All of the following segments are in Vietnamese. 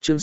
Chương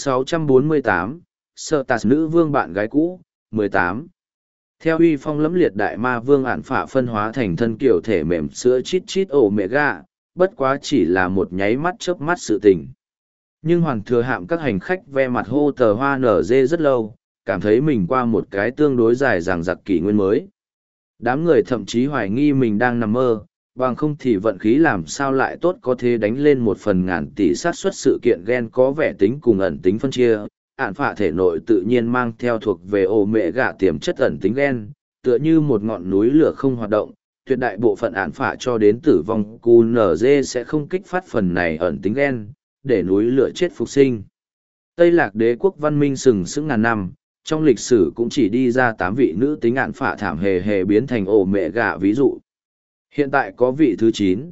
648, Sợ Tạt nữ vương bạn gái cũ, 18. Theo uy phong lẫm liệt đại ma vương ản phả phân hóa thành thân kiểu thể mềm sữa chít chít ổ mẹ gà, bất quá chỉ là một nháy mắt chớp mắt sự tình. Nhưng hoàng thừa hạm các hành khách ve mặt hô tờ hoa nở dê rất lâu, cảm thấy mình qua một cái tương đối dài dằng dặc kỷ nguyên mới. Đám người thậm chí hoài nghi mình đang nằm mơ, bằng không thì vận khí làm sao lại tốt có thể đánh lên một phần ngàn tỷ sát suất sự kiện gen có vẻ tính cùng ẩn tính phân chia. Ản phạ thể nội tự nhiên mang theo thuộc về ổ mẹ gạ tiềm chất ẩn tính gen, tựa như một ngọn núi lửa không hoạt động, tuyệt đại bộ phận ản phạ cho đến tử vong QNZ sẽ không kích phát phần này ẩn tính gen, để núi lửa chết phục sinh. Tây Lạc đế quốc văn minh sừng sững ngàn năm, trong lịch sử cũng chỉ đi ra 8 vị nữ tính ản phạ thảm hề hề biến thành ổ mẹ gạ ví dụ. Hiện tại có vị thứ 9,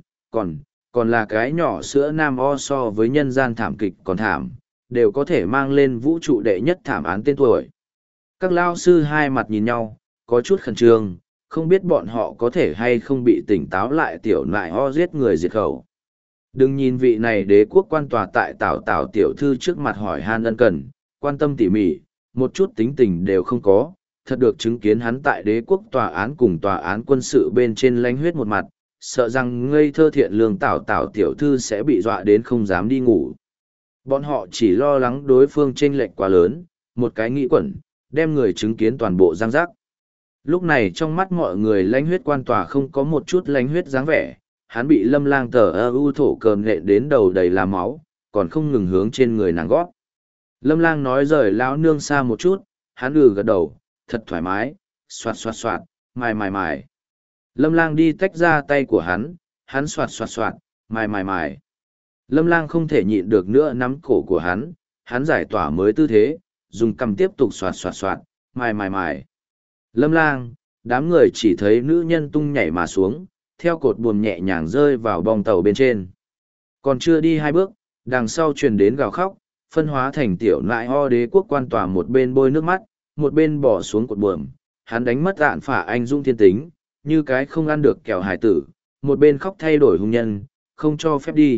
còn là cái nhỏ sữa nam o so với nhân gian thảm kịch còn thảm, đều có thể mang lên vũ trụ đệ nhất thảm án tên tuổi. Các lao sư hai mặt nhìn nhau, có chút khẩn trương, không biết bọn họ có thể hay không bị tỉnh táo lại tiểu nại ho giết người diệt khẩu. Đừng nhìn vị này đế quốc quan tòa tại tảo tiểu thư trước mặt hỏi han ân cần, quan tâm tỉ mỉ, một chút tính tình đều không có, thật được chứng kiến hắn tại đế quốc tòa án cùng tòa án quân sự bên trên lánh huyết một mặt, sợ rằng ngây thơ thiện lương tảo tiểu thư sẽ bị dọa đến không dám đi ngủ. Bọn họ chỉ lo lắng đối phương chênh lệch quá lớn, một cái nghĩ quẩn, đem người chứng kiến toàn bộ giang giác. Lúc này trong mắt mọi người lãnh huyết quan tòa không có một chút lãnh huyết dáng vẻ, hắn bị Lâm Lang tờ ưu thổ cờm nện đến đầu đầy là máu, còn không ngừng hướng trên người nàng gót. Lâm Lang nói rời lão nương xa một chút, hắn gật đầu, thật thoải mái, xoạt xoạt xoạt, mài. Lâm Lang đi tách ra tay của hắn xoạt xoạt xoạt, mài. Lâm Lang không thể nhịn được nữa nắm cổ của hắn giải tỏa mới tư thế, dùng cầm tiếp tục xoạt xoạt xoạt, mài. Lâm Lang, đám người chỉ thấy nữ nhân tung nhảy mà xuống, theo cột buồm nhẹ nhàng rơi vào bong tàu bên trên. Còn chưa đi 2 bước, đằng sau truyền đến gào khóc, phân hóa thành tiểu nại ho đế quốc quan tòa một bên bôi nước mắt, một bên bỏ xuống cột buồm, hắn đánh mất ạn phả anh dung thiên tính, như cái không ăn được kẹo hải tử, một bên khóc thay đổi hung nhân, không cho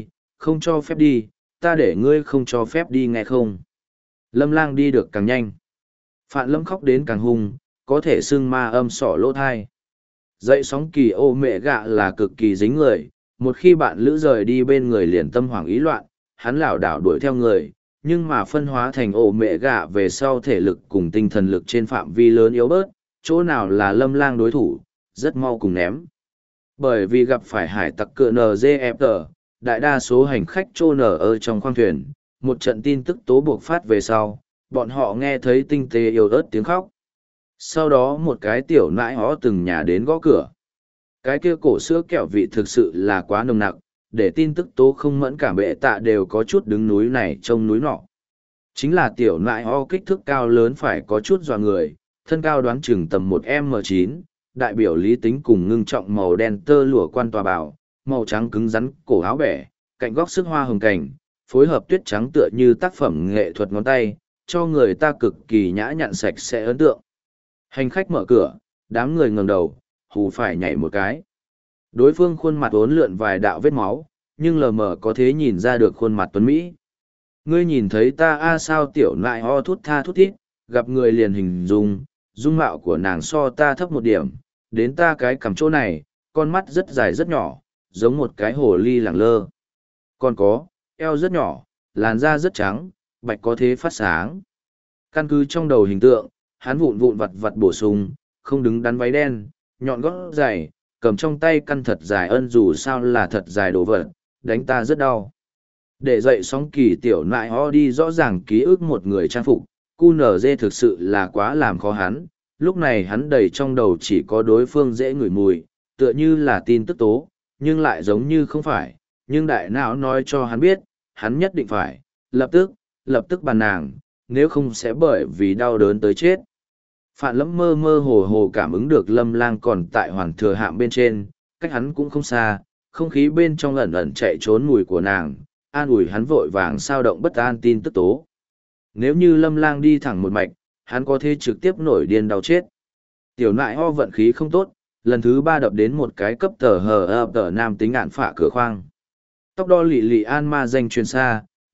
phép đi, ta để ngươi không cho phép đi nghe không. Lâm Lang đi được càng nhanh. Phạn Lâm khóc đến càng hung, có thể xưng ma âm sỏ lỗ thai. Dậy sóng kỳ ô mẹ gạ là cực kỳ dính người, một khi bạn lữ rời đi bên người liền tâm hoảng ý loạn, hắn lảo đảo đuổi theo người, nhưng mà phân hóa thành ổ mẹ gạ về sau thể lực cùng tinh thần lực trên phạm vi lớn yếu bớt, chỗ nào là Lâm Lang đối thủ, rất mau cùng ném. Bởi vì gặp phải hải tặc cựa NGFT, đại đa số hành khách trô nở ở trong khoang thuyền, một trận tin tức tố buộc phát về sau, bọn họ nghe thấy tinh tế yếu ớt tiếng khóc. Sau đó một cái tiểu nãi hó từng nhà đến gõ cửa. Cái kia cổ sữa kẹo vị thực sự là quá nồng nặc, để tin tức tố không mẫn cảm bệ tạ đều có chút đứng núi này trông núi nọ. Chính là tiểu nãi ho kích thước cao lớn phải có chút dọa người, thân cao đoán chừng tầm 1m9, đại biểu lý tính cùng ngưng trọng màu đen tơ lụa quan tòa bào, màu trắng cứng rắn cổ áo bẻ, cạnh góc sức hoa hồng cảnh, phối hợp tuyết trắng tựa như tác phẩm nghệ thuật ngón tay, cho người ta cực kỳ nhã nhặn sạch sẽ ấn tượng. Hành khách mở cửa, đám người ngẩng đầu, hù phải nhảy một cái. Đối phương khuôn mặt uốn lượn vài đạo vết máu, nhưng lờ mờ có thể nhìn ra được khuôn mặt tuấn Mỹ. Ngươi nhìn thấy ta sao tiểu nại ho thút tha thút thít, gặp người liền hình dung mạo của nàng so ta thấp một điểm, đến ta cái cằm chỗ này, con mắt rất dài rất nhỏ, giống một cái hồ ly lẳng lơ. Còn có, eo rất nhỏ, làn da rất trắng, bạch có thế phát sáng. Căn cứ trong đầu hình tượng, hắn vụn vặt bổ sung, không đứng đắn váy đen, nhọn gót giày, cầm trong tay căn thật dài dù sao là thật dài đồ vật, đánh ta rất đau. Để dậy sóng kỳ tiểu nại ho đi rõ ràng ký ức một người trang phục, QNZ thực sự là quá làm khó hắn, lúc này hắn đầy trong đầu chỉ có đối phương dễ ngửi mùi, tựa như là tin tức tố, nhưng lại giống như không phải, nhưng đại não nói cho hắn biết, hắn nhất định phải, lập tức bàn nàng, nếu không sẽ bởi vì đau đớn tới chết. Phạn Lâm mơ mơ hồ cảm ứng được Lâm Lang còn tại Hoàng Thừa Hạm bên trên, cách hắn cũng không xa, không khí bên trong ẩn ẩn chạy trốn mùi của nàng, an ủi hắn vội vàng sao động bất an tin tức tố. Nếu như Lâm Lang đi thẳng một mạch, hắn có thể trực tiếp nổi điên đau chết. Tiểu nại ho vận khí không tốt, lần thứ 3 đập đến một cái cấp tờ nam tính ạn phả cửa khoang. Tóc đo lị an ma danh truyền xa,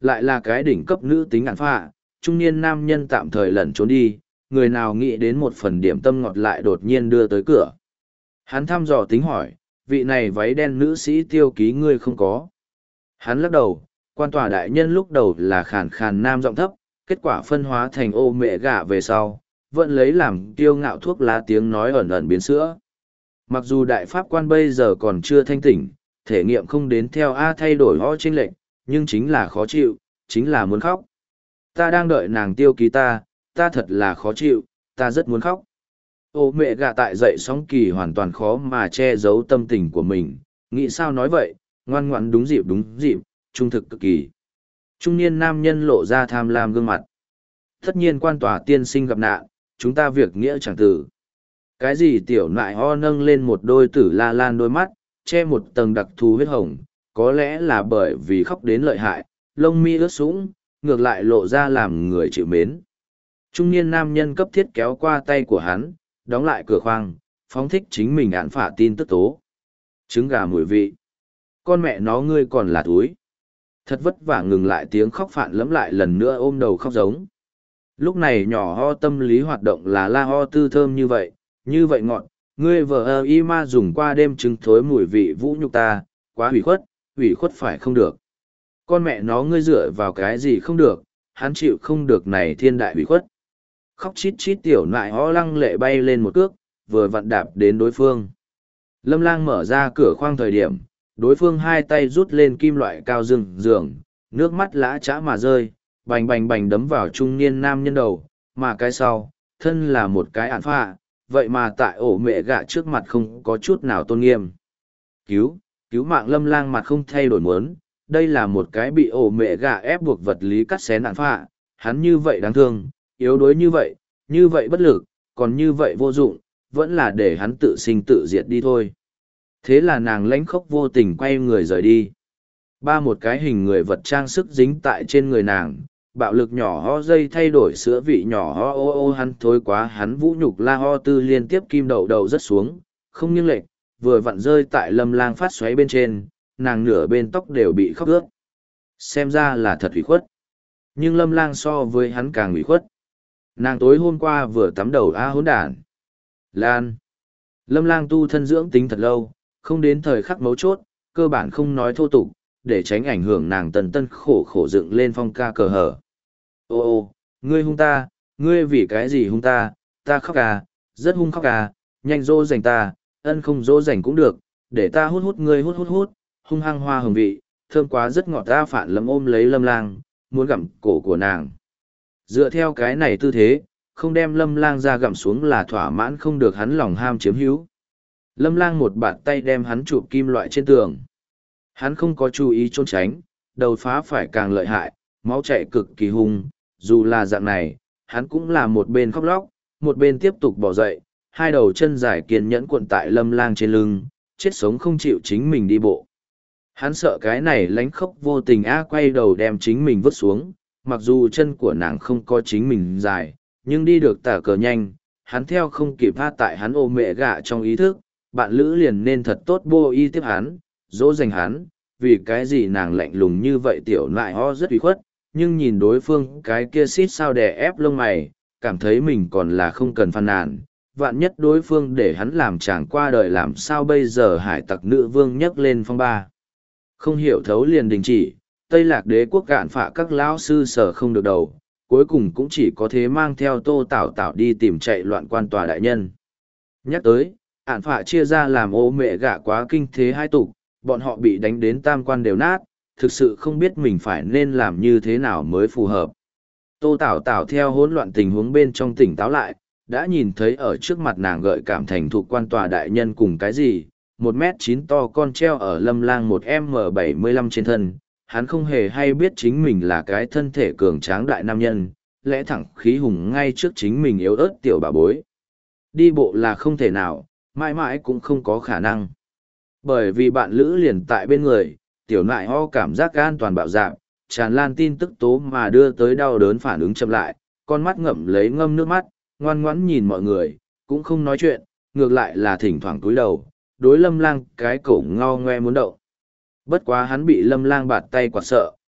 Lại là cái đỉnh cấp nữ tính ản phạ, trung niên nam nhân tạm thời lẩn trốn đi, người nào nghĩ đến một phần điểm tâm ngọt lại đột nhiên đưa tới cửa. Hắn thăm dò tính hỏi, vị này váy đen nữ sĩ tiêu ký ngươi không có. Hắn lắc đầu, quan tòa đại nhân lúc đầu là khàn khàn nam giọng thấp, kết quả phân hóa thành ô mẹ gạ về sau, vẫn lấy làm kiêu ngạo thuốc lá tiếng nói ẩn ẩn biến sữa. Mặc dù đại pháp quan bây giờ còn chưa thanh tỉnh, thể nghiệm không đến theo A thay đổi ho chênh lệnh, nhưng chính là khó chịu, chính là muốn khóc. Ta đang đợi nàng tiêu ký ta thật là khó chịu, ta rất muốn khóc. Ô mẹ gạ tại dậy sóng kỳ hoàn toàn khó mà che giấu tâm tình của mình, nghĩ sao nói vậy, ngoan ngoãn đúng dịp, trung thực cực kỳ. Trung niên nam nhân lộ ra tham lam gương mặt. Tất nhiên quan tòa tiên sinh gặp nạn, chúng ta việc nghĩa chẳng tử. Cái gì tiểu nại ho nâng lên một đôi tử la lan đôi mắt, che một tầng đặc thù huyết hồng, có lẽ là bởi vì khóc đến lợi hại, lông mi ướt sũng, ngược lại lộ ra làm người chịu mến. Trung niên nam nhân cấp thiết kéo qua tay của hắn, đóng lại cửa khoang, phóng thích chính mình án phả tin tức tố. Trứng gà mùi vị. Con mẹ nó ngươi còn là túi. Thật vất vả ngừng lại tiếng khóc phản lẫm lại lần nữa ôm đầu khóc giống. Lúc này nhỏ ho tâm lý hoạt động là la ho tư thơm như vậy ngọt, ngươi vợ y ma dùng qua đêm trứng thối mùi vị vũ nhục ta, quá hủy khuất phải không được. Con mẹ nó ngươi dựa vào cái gì không được, hắn chịu không được này thiên đại hủy khuất. Khóc chít chít tiểu nại ho lăng lệ bay lên một cước, vừa vặn đạp đến đối phương. Lâm Lang mở ra cửa khoang thời điểm, đối phương hai tay rút lên kim loại cao giường, nước mắt lã chã mà rơi, bành bành bành đấm vào trung niên nam nhân đầu, mà cái sau, thân là một cái ản phạ, vậy mà tại ổ mẹ gạ trước mặt không có chút nào tôn nghiêm. Cứu mạng Lâm Lang mặt không thay đổi muốn, đây là một cái bị ổ mẹ gạ ép buộc vật lý cắt xén ản phạ, hắn như vậy đáng thương, yếu đuối như vậy bất lực, còn như vậy vô dụng, vẫn là để hắn tự sinh tự diệt đi thôi. Thế là nàng lãnh khốc vô tình quay người rời đi. Một cái hình người vật trang sức dính tại trên người nàng, bạo lực nhỏ ho dây thay đổi sữa vị nhỏ ho ô hắn thối quá hắn vũ nhục la ho tư liên tiếp kim đậu đầu rất xuống, không nghiêng lệch, vừa vặn rơi tại Lâm Lang phát xoáy bên trên, nàng nửa bên tóc đều bị khóc ướt. Xem ra là thật ủy khuất. Nhưng Lâm Lang so với hắn càng ủy khuất. Nàng tối hôm qua vừa tắm đầu hỗn đản. Lan. Lâm Lang tu thân dưỡng tính thật lâu, không đến thời khắc mấu chốt, cơ bản không nói thô tục, để tránh ảnh hưởng nàng tân khổ dựng lên phong ca cờ hở. Ô, ngươi hung ta, ngươi vì cái gì hung ta, ta khóc à, rất hung khóc à, nhanh dỗ dành ta, ân không dỗ dành cũng được, để ta hút ngươi hút, hung hăng hoa hồng vị, thơm quá rất ngọt ta phản lâm ôm lấy Lâm Lang, muốn gặm cổ của nàng. Dựa theo cái này tư thế, không đem Lâm Lang ra gặm xuống là thỏa mãn không được hắn lòng ham chiếm hữu. Lâm Lang một bàn tay đem hắn chụp kim loại trên tường. Hắn không có chú ý trốn tránh, đầu phá phải càng lợi hại, máu chạy cực kỳ hung, dù là dạng này, hắn cũng là một bên khóc lóc, một bên tiếp tục bỏ dậy, hai đầu chân dài kiên nhẫn cuộn tại Lâm Lang trên lưng, chết sống không chịu chính mình đi bộ. Hắn sợ cái này lánh khóc vô tình quay đầu đem chính mình vứt xuống, mặc dù chân của nàng không có chính mình dài, nhưng đi được tả cờ nhanh, hắn theo không kịp hát tại hắn ôm mẹ gạ trong ý thức, bạn lữ liền nên thật tốt bô y tiếp hắn, dỗ dành hắn, vì cái gì nàng lạnh lùng như vậy tiểu nại ho rất ủy khuất, nhưng nhìn đối phương cái kia xít sao đè ép lông mày, cảm thấy mình còn là không cần phàn nàn, vạn nhất đối phương để hắn làm chàng qua đời làm sao bây giờ hải tặc nữ vương nhấc lên phong ba. Không hiểu thấu liền đình chỉ, Tây Lạc Đế quốc gạn phạ các lão sư sở không được đầu, cuối cùng cũng chỉ có thế mang theo Tô Tảo Tảo đi tìm chạy loạn quan tòa đại nhân. Nhắc tới, ản phạ chia ra làm ô mẹ gạ quá kinh thế hai tục, bọn họ bị đánh đến tam quan đều nát, thực sự không biết mình phải nên làm như thế nào mới phù hợp. Tô Tảo Tảo theo hỗn loạn tình huống bên trong tỉnh táo lại, đã nhìn thấy ở trước mặt nàng gợi cảm thành thuộc quan tòa đại nhân cùng cái gì, 1m9 to con treo ở Lâm Lang 1m75 trên thân, hắn không hề hay biết chính mình là cái thân thể cường tráng đại nam nhân, lẽ thẳng khí hùng ngay trước chính mình yếu ớt tiểu bà bối. Đi bộ là không thể nào, mãi mãi cũng không có khả năng. Bởi vì bạn lữ liền tại bên người, tiểu nại ho cảm giác an toàn bạo dạn, tràn lan tin tức tố mà đưa tới đau đớn phản ứng chậm lại, con mắt ngậm lấy ngâm nước mắt, ngoan ngoãn nhìn mọi người, cũng không nói chuyện, ngược lại là thỉnh thoảng cúi đầu, đối Lâm Lang cái cổ ngao ngoe muốn động. Bất quá hắn bị Lâm Lang bạt tay quạt sợ,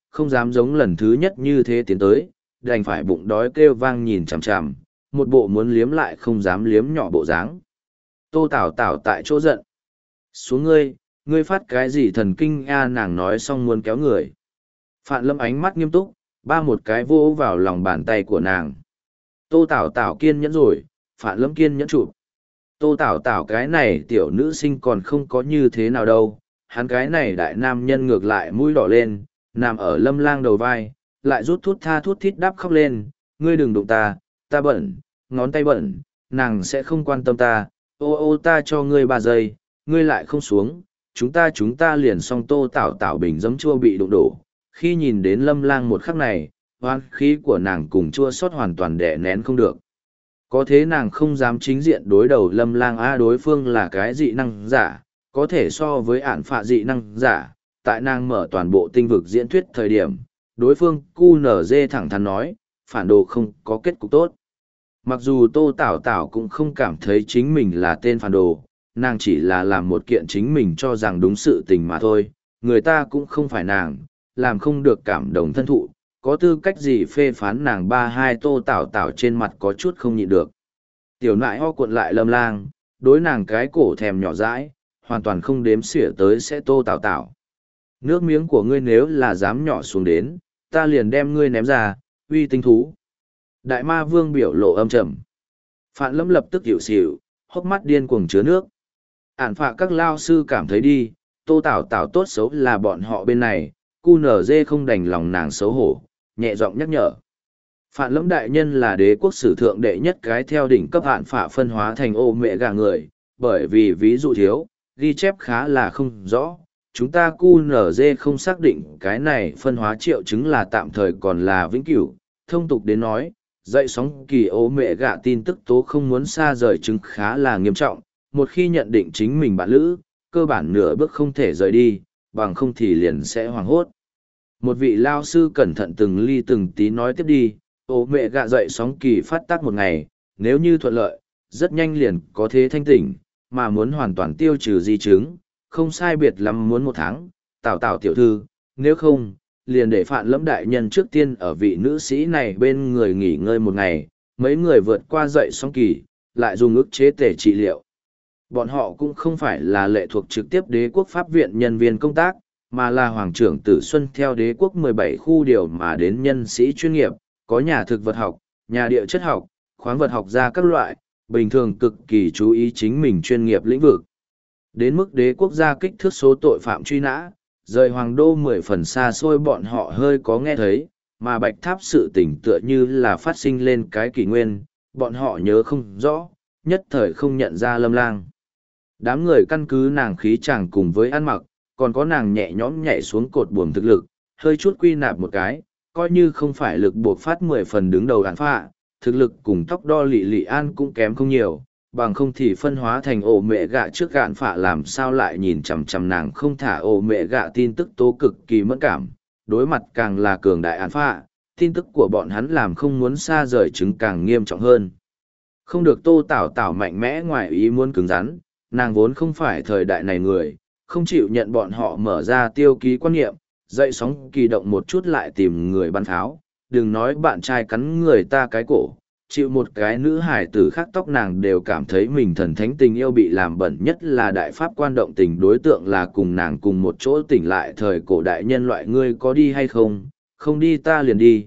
không dám giống lần thứ nhất như thế tiến tới, đành phải bụng đói kêu vang nhìn chằm chằm, một bộ muốn liếm lại không dám liếm nhỏ bộ dáng. Tô Tảo Tảo tại chỗ giận. Xuống ngươi phát cái gì thần kinh a, nàng nói xong muốn kéo người. Phạn Lâm ánh mắt nghiêm túc, ba một cái vỗ vào lòng bàn tay của nàng. Tô Tảo Tảo kiên nhẫn rồi, Phạn Lâm kiên nhẫn chụp. Tô Tảo Tảo cái này tiểu nữ sinh còn không có như thế nào đâu, hắn cái này đại nam nhân ngược lại mũi đỏ lên, nằm ở Lâm Lang đầu vai, lại rút thút tha thút thít đáp khóc lên, ngươi đừng đụng ta, ta bẩn, ngón tay bẩn, nàng sẽ không quan tâm ta, ô ô ta cho ngươi 3 giây, ngươi lại không xuống, chúng ta liền xong. Tô Tảo Tảo bình giấm chua bị đụng đổ, khi nhìn đến Lâm Lang một khắc này, oan khí của nàng cùng chua xót hoàn toàn đè nén không được. Có thế nàng không dám chính diện đối đầu Lâm Lang a, đối phương là cái dị năng giả, có thể so với ản phạ dị năng giả, tại nàng mở toàn bộ tinh vực diễn thuyết thời điểm, đối phương QNZ thẳng thắn nói, phản đồ không có kết cục tốt. Mặc dù Tô Tảo Tảo cũng không cảm thấy chính mình là tên phản đồ, nàng chỉ là làm một kiện chính mình cho rằng đúng sự tình mà thôi, người ta cũng không phải nàng, làm không được cảm động thân thụ, có tư cách gì phê phán nàng. 32 Tô Tảo Tảo trên mặt có chút không nhịn được. Tiểu nại ho cuộn lại Lâm Lang, đối nàng cái cổ thèm nhỏ dãi, hoàn toàn không đếm xỉa tới sẽ Tô Tảo Tảo. Nước miếng của ngươi nếu là dám nhỏ xuống đến, ta liền đem ngươi ném ra, uy tinh thú. Đại ma vương biểu lộ âm trầm. Phạn Lâm lập tức hiểu xỉu, hốc mắt điên cuồng chứa nước. Ản phạ các lao sư cảm thấy đi, Tô Tảo Tảo tốt xấu là bọn họ bên này, QNZ không đành lòng nàng xấu hổ, nhẹ giọng nhắc nhở. Phạn Lâm đại nhân là đế quốc sử thượng đệ nhất cái theo đỉnh cấp hạn phạ phân hóa thành ô mẹ gà người, bởi vì ví dụ thiếu, ghi chép khá là không rõ. Chúng ta QNZ không xác định cái này phân hóa triệu chứng là tạm thời còn là vĩnh cửu. Thông tục đến nói, dậy sóng kỳ ô mẹ gạ tin tức tố không muốn xa rời chứng khá là nghiêm trọng. Một khi nhận định chính mình bạn lữ, cơ bản nửa bước không thể rời đi, bằng không thì liền sẽ hoảng hốt. Một vị lao sư cẩn thận từng ly từng tí nói tiếp đi, ô mẹ gạ dậy sóng kỳ phát tác một ngày, nếu như thuận lợi, rất nhanh liền có thế thanh tỉnh, mà muốn hoàn toàn tiêu trừ di chứng, không sai biệt lắm muốn 1 tháng. Tảo Tảo tiểu thư, nếu không, liền để Phạn Lâm đại nhân trước tiên ở vị nữ sĩ này bên người nghỉ ngơi 1 ngày, mấy người vượt qua dậy sóng kỳ, lại dùng ức chế tể trị liệu. Bọn họ cũng không phải là lệ thuộc trực tiếp đế quốc pháp viện nhân viên công tác, mà là Hoàng trưởng Tử Xuân theo đế quốc 17 khu điều mà đến nhân sĩ chuyên nghiệp, có nhà thực vật học, nhà địa chất học, khoáng vật học ra các loại, bình thường cực kỳ chú ý chính mình chuyên nghiệp lĩnh vực. Đến mức đế quốc gia kích thước số tội phạm truy nã, rời hoàng đô 10 phần xa xôi bọn họ hơi có nghe thấy, mà bạch tháp sự tình tựa như là phát sinh lên cái kỷ nguyên, bọn họ nhớ không rõ, nhất thời không nhận ra Lâm Lang. Đám người căn cứ nàng khí chàng cùng với ăn mặc, còn có nàng nhẹ nhõm nhảy xuống cột buồm thực lực, hơi chút quy nạp một cái, coi như không phải lực buộc phát 10 phần đứng đầu đàn phạ, thực lực cùng tóc đo lị lị an cũng kém không nhiều, bằng không thì phân hóa thành ổ mẹ gạ trước gạn phạ làm sao lại nhìn chằm chằm nàng không thả ổ mẹ gạ tin tức tố cực kỳ mẫn cảm, đối mặt càng là cường đại án phạ, tin tức của bọn hắn làm không muốn xa rời chứng càng nghiêm trọng hơn. Không được Tô Tảo Tảo mạnh mẽ ngoài ý muốn cứng rắn, nàng vốn không phải thời đại này người, không chịu nhận bọn họ mở ra tiêu ký quan niệm, dậy sóng kỳ động một chút lại tìm người bắn tháo, đừng nói bạn trai cắn người ta cái cổ, chịu một cái nữ hải tử khác tóc nàng đều cảm thấy mình thần thánh tình yêu bị làm bẩn, nhất là đại pháp quan động tình đối tượng là cùng nàng cùng một chỗ tỉnh lại thời cổ đại nhân loại. Ngươi có đi hay không, không đi ta liền đi,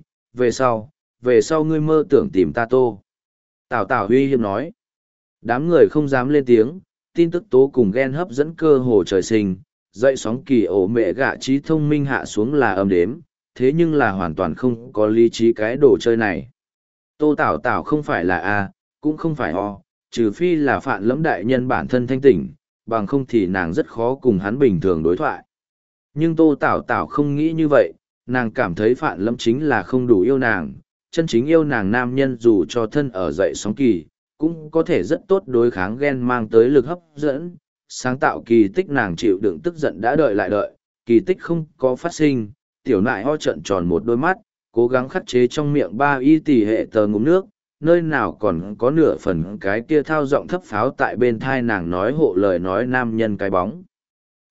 về sau ngươi mơ tưởng tìm ta. Tô Tảo Tảo uy hiếp nói. Đám người không dám lên tiếng, tin tức tố cùng ghen hấp dẫn cơ hồ trời sinh, dậy sóng kỳ ổ mẹ gạ trí thông minh hạ xuống là âm đếm, thế nhưng là hoàn toàn không có lý trí cái đồ chơi này. Tô Tảo Tảo không phải là A, cũng không phải O, trừ phi là Phạn Lâm đại nhân bản thân thanh tỉnh, bằng không thì nàng rất khó cùng hắn bình thường đối thoại. Nhưng Tô Tảo Tảo không nghĩ như vậy, nàng cảm thấy Phạn Lâm chính là không đủ yêu nàng, chân chính yêu nàng nam nhân dù cho thân ở dậy sóng kỳ, cũng có thể rất tốt đối kháng ghen mang tới lực hấp dẫn, sáng tạo kỳ tích. Nàng chịu đựng tức giận đã đợi lại đợi, kỳ tích không có phát sinh, tiểu nại ho trợn tròn một đôi mắt, cố gắng khắc chế trong miệng 3 y tỷ hệ tờ ngụm nước, nơi nào còn có nửa phần cái kia thao giọng thấp pháo tại bên thai nàng nói hộ lời nói nam nhân cái bóng.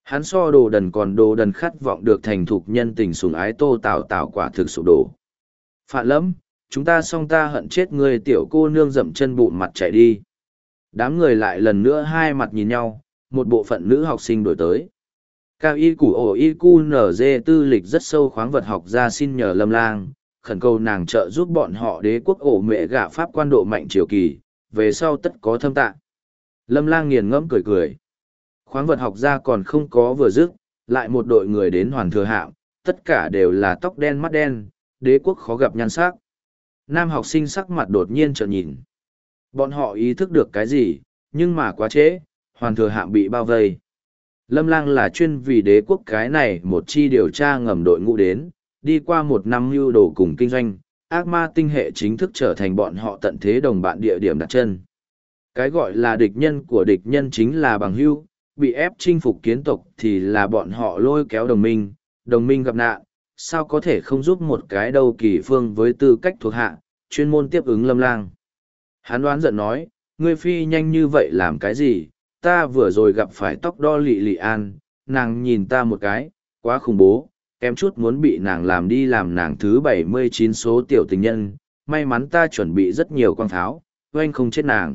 Hắn so đồ đần còn đồ đần khát vọng được thành thục nhân tình sủng ái Tô Tào Tào quả thực sụp đổ. Phạn Lâm, chúng ta xong ta hận chết ngươi, tiểu cô nương dậm chân bụng mặt chạy đi. Đám người lại lần nữa hai mặt nhìn nhau, một bộ phận nữ học sinh đổi tới. Cao y củ ổ y cu nở dê tư lịch rất sâu khoáng vật học ra xin nhờ Lâm Lang, khẩn cầu nàng trợ giúp bọn họ đế quốc ổ mẹ gạ pháp quan độ mạnh triều kỳ, về sau tất có thâm tạ. Lâm Lang nghiền ngẫm cười cười. Khoáng vật học ra còn không có vừa dứt, lại một đội người đến hoàn thừa hạm, tất cả đều là tóc đen mắt đen, đế quốc khó gặp nhan sắc. Nam học sinh sắc mặt đột nhiên trợn nhìn. Bọn họ ý thức được cái gì, nhưng mà quá trễ, hoàn thừa hạm bị bao vây. Lâm Lang là chuyên vì đế quốc cái này một chi điều tra ngầm đội ngũ đến, đi qua một năm mưu đồ cùng kinh doanh, ác ma tinh hệ chính thức trở thành bọn họ tận thế đồng bạn địa điểm đặt chân. Cái gọi là địch nhân của địch nhân chính là bằng hữu, bị ép chinh phục kiến tộc thì là bọn họ lôi kéo đồng minh gặp nạn, sao có thể không giúp một cái đầu kỳ phương với tư cách thuộc hạ, chuyên môn tiếp ứng Lâm Lang. Hắn đoán giận nói, ngươi phi nhanh như vậy làm cái gì, ta vừa rồi gặp phải tóc đo lị lị an, nàng nhìn ta một cái, quá khủng bố, kém chút muốn bị nàng làm đi làm nàng thứ 79 số tiểu tình nhân, may mắn ta chuẩn bị rất nhiều quang tháo, oanh không chết nàng.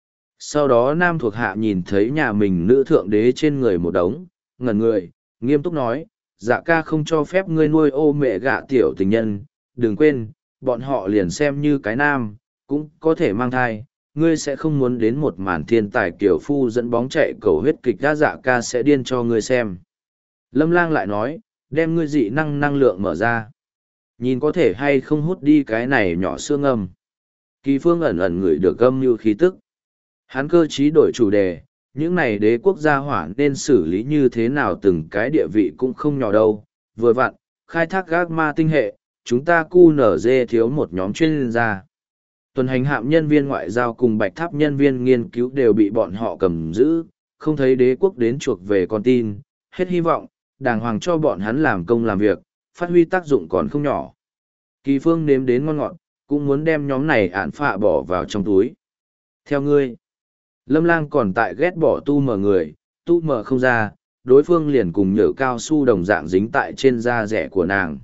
Sau đó nam thuộc hạ nhìn thấy nhà mình nữ thượng đế trên người một đống, ngẩn người, nghiêm túc nói, dạ ca không cho phép ngươi nuôi ô mẹ gạ tiểu tình nhân, đừng quên, bọn họ liền xem như cái nam, cũng có thể mang thai, ngươi sẽ không muốn đến một màn thiên tài kiểu phu dẫn bóng chạy cầu huyết kịch ra dạ ca sẽ điên cho ngươi xem. Lâm Lang lại nói, đem ngươi dị năng lượng mở ra. Nhìn có thể hay không hút đi cái này nhỏ xương âm. Kỳ Phương ẩn ẩn ngửi được âm như khí tức. Hắn cơ trí đổi chủ đề, những này đế quốc gia hỏa nên xử lý như thế nào từng cái địa vị cũng không nhỏ đâu. Vừa vặn, khai thác gác ma tinh hệ, chúng ta QNZ thiếu một nhóm chuyên gia. Tuần hành hạm nhân viên ngoại giao cùng bạch tháp nhân viên nghiên cứu đều bị bọn họ cầm giữ, không thấy đế quốc đến chuộc về con tin, hết hy vọng, đàng hoàng cho bọn hắn làm công làm việc, phát huy tác dụng còn không nhỏ. Kỳ Phương nếm đến ngon ngọt, cũng muốn đem nhóm này ạn phạ bỏ vào trong túi. Theo ngươi, Lâm Lang còn tại ghét bỏ tu mờ người, tu mờ không ra, đối phương liền cùng nhở cao su đồng dạng dính tại trên da rẻ của nàng.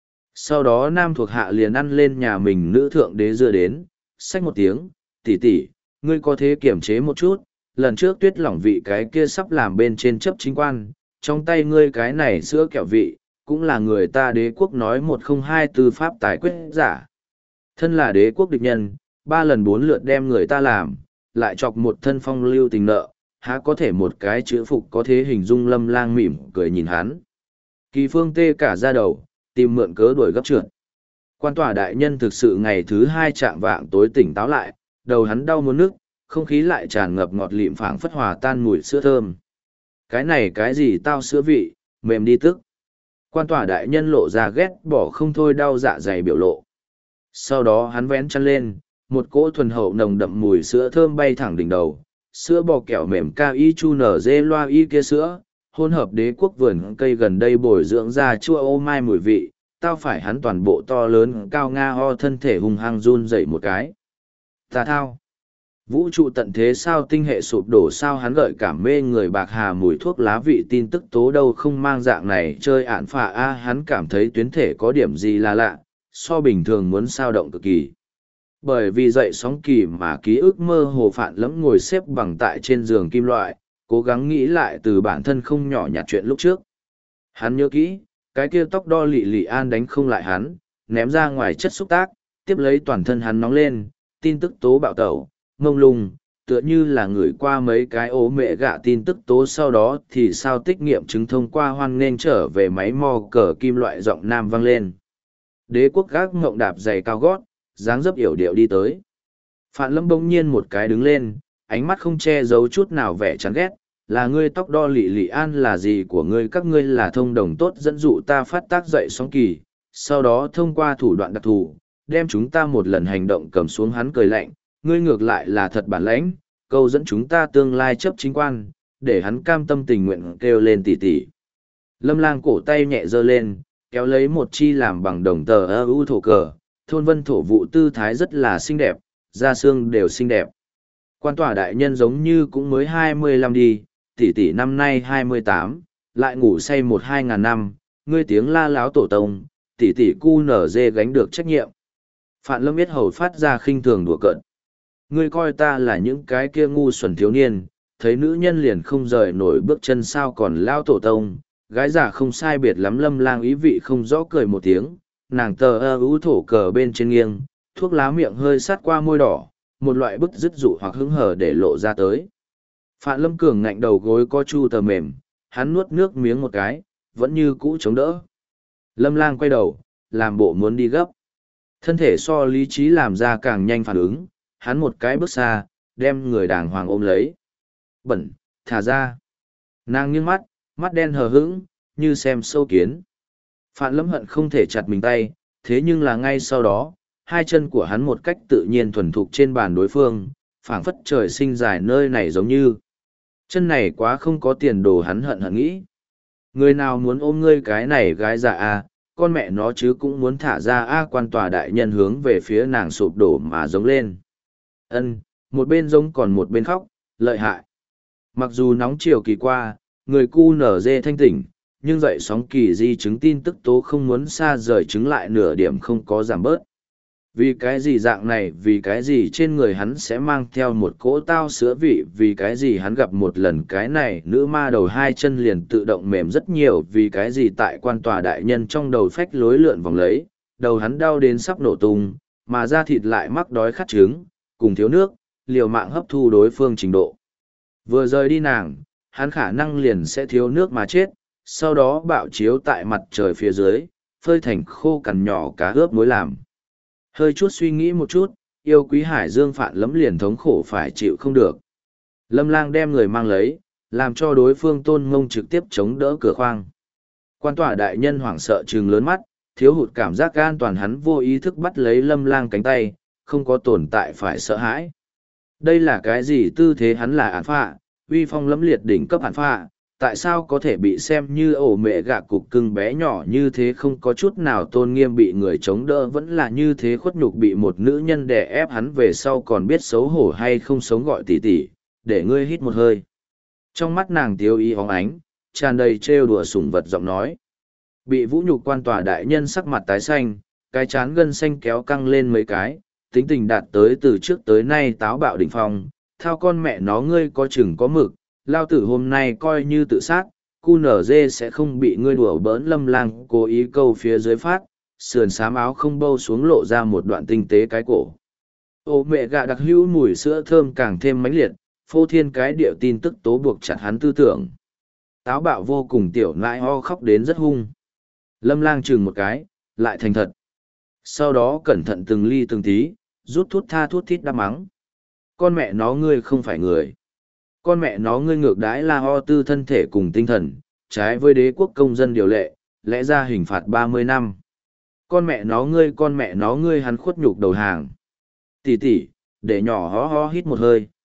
Sau đó nam thuộc hạ liền ăn lên nhà mình nữ thượng đế dưa đến, xách một tiếng, tỷ tỷ, ngươi có thể kiểm chế một chút, lần trước tuyết lỏng vị cái kia sắp làm bên trên chấp chính quan, trong tay ngươi cái này sữa kẹo vị, cũng là người ta đế quốc nói 102 tư pháp tài quyết giả. Thân là đế quốc địch nhân, 3 lần 4 lượt đem người ta làm, lại chọc một thân phong lưu tình nợ, há có thể một cái chữ phục có thể hình dung Lâm Lang mỉm cười nhìn hắn. Kỳ Phương tê cả da đầu, tìm mượn cớ đuổi gấp trượt. Quan tòa đại nhân thực sự ngày thứ 2 chạm vạng tối tỉnh táo lại, đầu hắn đau muốn nức, không khí lại tràn ngập ngọt lịm phảng phất hòa tan mùi sữa thơm. Cái này cái gì tao sữa vị, mềm đi tức. Quan tòa đại nhân lộ ra ghét bỏ không thôi đau dạ dày biểu lộ. Sau đó hắn vén chăn lên, một cỗ thuần hậu nồng đậm mùi sữa thơm bay thẳng đỉnh đầu, sữa bò kẹo mềm cao y chu nở dê loa y kia sữa, hôn hợp đế quốc vườn cây gần đây bồi dưỡng ra chua ô mai mùi vị, tao phải hắn toàn bộ to lớn cao nga ho thân thể hung hăng run dậy một cái. Ta thao. Vũ trụ tận thế sao tinh hệ sụp đổ sao hắn gợi cảm mê người bạc hà mùi thuốc lá vị tin tức tố đâu không mang dạng này chơi ạn phả a hắn cảm thấy tuyến thể có điểm gì là lạ, so bình thường muốn sao động cực kỳ. Bởi vì dậy sóng kỳ mà ký ức mơ hồ Phạn Lẫm ngồi xếp bằng tại trên giường kim loại, cố gắng nghĩ lại từ bản thân không nhỏ nhặt chuyện lúc trước. Hắn nhớ kỹ, cái kia tóc đo lị lị an đánh không lại hắn, ném ra ngoài chất xúc tác, tiếp lấy toàn thân hắn nóng lên, tin tức tố bạo tẩu, mông lung, tựa như là người qua mấy cái ố mẹ gạ tin tức tố sau đó thì sao tích nghiệm chứng thông qua hoan nghênh trở về máy mò cờ kim loại giọng nam vang lên. Đế quốc gác ngộng đạp giày cao gót, dáng dấp yểu điệu đi tới. Phạn Lâm bỗng nhiên một cái đứng lên, ánh mắt không che giấu chút nào vẻ chán ghét, là ngươi tóc đo lị lị an là gì của ngươi, các ngươi là thông đồng tốt dẫn dụ ta phát tác dậy sóng kỳ, sau đó thông qua thủ đoạn đặc thù, đem chúng ta một lần hành động cầm xuống. Hắn cười lạnh, ngươi ngược lại là thật bản lãnh, câu dẫn chúng ta tương lai chấp chính quan, để hắn cam tâm tình nguyện kêu lên tỉ tỉ. Lâm Lang cổ tay nhẹ giơ lên, kéo lấy một chi làm bằng đồng tờ ưu thổ cờ, thôn vân thổ vụ tư thái rất là xinh đẹp, da xương đều xinh đẹp. Quan tòa đại nhân giống như cũng mới 25 đi, tỷ tỷ năm nay 28, lại ngủ say 1-2 ngàn năm, ngươi tiếng la láo tổ tông, tỷ tỷ cu nở dê gánh được trách nhiệm. Phạn Lâm Yết Hầu phát ra khinh thường đùa cợt. Ngươi coi ta là những cái kia ngu xuẩn thiếu niên, thấy nữ nhân liền không rời nổi bước chân sao còn lao tổ tông, gái già không sai biệt lắm. Lâm Lang ý vị không rõ cười một tiếng, nàng tờ ưu thổ cờ bên trên nghiêng, thuốc lá miệng hơi sát qua môi đỏ, một loại bức dứt dụ hoặc hứng hở để lộ ra tới. Phạn Lâm Cường ngạnh đầu gối co chu tờ mềm, hắn nuốt nước miếng một cái, vẫn như cũ chống đỡ. Lâm Lang quay đầu, làm bộ muốn đi gấp. Thân thể so lý trí làm ra càng nhanh phản ứng, hắn một cái bước xa, đem người đàng hoàng ôm lấy. Bẩn, thả ra. Nàng nghiêng mắt, mắt đen hờ hững, như xem sâu kiến. Phạn Lâm hận không thể chặt mình tay, thế nhưng là ngay sau đó, hai chân của hắn một cách tự nhiên thuần thục trên bàn đối phương, phảng phất trời sinh dài nơi này giống như. Chân này quá không có tiền đồ, hắn hận hận nghĩ. Người nào muốn ôm ngươi cái này gái già à, con mẹ nó chứ cũng muốn thả ra a. Quan tòa đại nhân hướng về phía nàng sụp đổ mà giống lên. Ân, một bên giống còn một bên khóc, lợi hại. Mặc dù nóng chiều kỳ qua, người cu nở dê thanh tỉnh, nhưng dậy sóng kỳ di chứng tin tức tố không muốn xa rời chứng lại nửa điểm không có giảm bớt. Vì cái gì dạng này, vì cái gì trên người hắn sẽ mang theo một cỗ tao sữa vị, vì cái gì hắn gặp một lần cái này nữ ma đầu hai chân liền tự động mềm rất nhiều, vì cái gì tại quan tòa đại nhân trong đầu phách lối lượn vòng lấy, đầu hắn đau đến sắp nổ tung, mà da thịt lại mắc đói khát trứng, cùng thiếu nước, liều mạng hấp thu đối phương trình độ. Vừa rời đi nàng, hắn khả năng liền sẽ thiếu nước mà chết, sau đó bạo chiếu tại mặt trời phía dưới, phơi thành khô cằn nhỏ cá ướp muối làm. Hơi chút suy nghĩ một chút, yêu quý Hải Dương Phạn Lâm liền thống khổ phải chịu không được. Lâm Lang đem người mang lấy, làm cho đối phương Tôn Ngông trực tiếp chống đỡ cửa khoang. Quan tòa đại nhân hoảng sợ trừng lớn mắt, thiếu hụt cảm giác an toàn, hắn vô ý thức bắt lấy Lâm Lang cánh tay, không có tồn tại phải sợ hãi. Đây là cái gì tư thế? Hắn là ản phạ, uy phong lẫm liệt đỉnh cấp ản phạ, tại sao có thể bị xem như ổ mẹ gạ cục cưng bé nhỏ như thế, không có chút nào tôn nghiêm, bị người chống đỡ vẫn là như thế khuất nhục, bị một nữ nhân đè ép hắn về sau còn biết xấu hổ hay không sống gọi tỉ tỉ, để ngươi hít một hơi. Trong mắt nàng tiêu ý óng ánh, tràn đầy trêu đùa sủng vật giọng nói. Bị vũ nhục quan tòa đại nhân sắc mặt tái xanh, cái chán gân xanh kéo căng lên mấy cái, tính tình đạt tới từ trước tới nay táo bạo đỉnh phong, thao con mẹ nó ngươi có chừng có mực, lao tử hôm nay coi như tự sát, cu nở dê sẽ không bị ngươi đùa bỡn. Lâm Lang cố ý câu phía dưới phát, sườn xám áo không bâu xuống lộ ra một đoạn tinh tế cái cổ. Ô mẹ gạ đặc hữu mùi sữa thơm càng thêm mãnh liệt, phô thiên cái điệu tin tức tố buộc chặt hắn tư tưởng. Táo bạo vô cùng, tiểu nãi ho khóc đến rất hung. Lâm Lang chừng một cái, lại thành thật. Sau đó cẩn thận từng ly từng tí, rút thút tha thút thít đáp mắng. Con mẹ nó ngươi không phải người. Con mẹ nó ngươi ngược đãi La Ho Tư thân thể cùng tinh thần, trái với đế quốc công dân điều lệ, lẽ ra hình phạt 30 năm. Con mẹ nó ngươi, hắn khuất nhục đầu hàng. Tỷ tỷ, để nhỏ hó hó hít một hơi.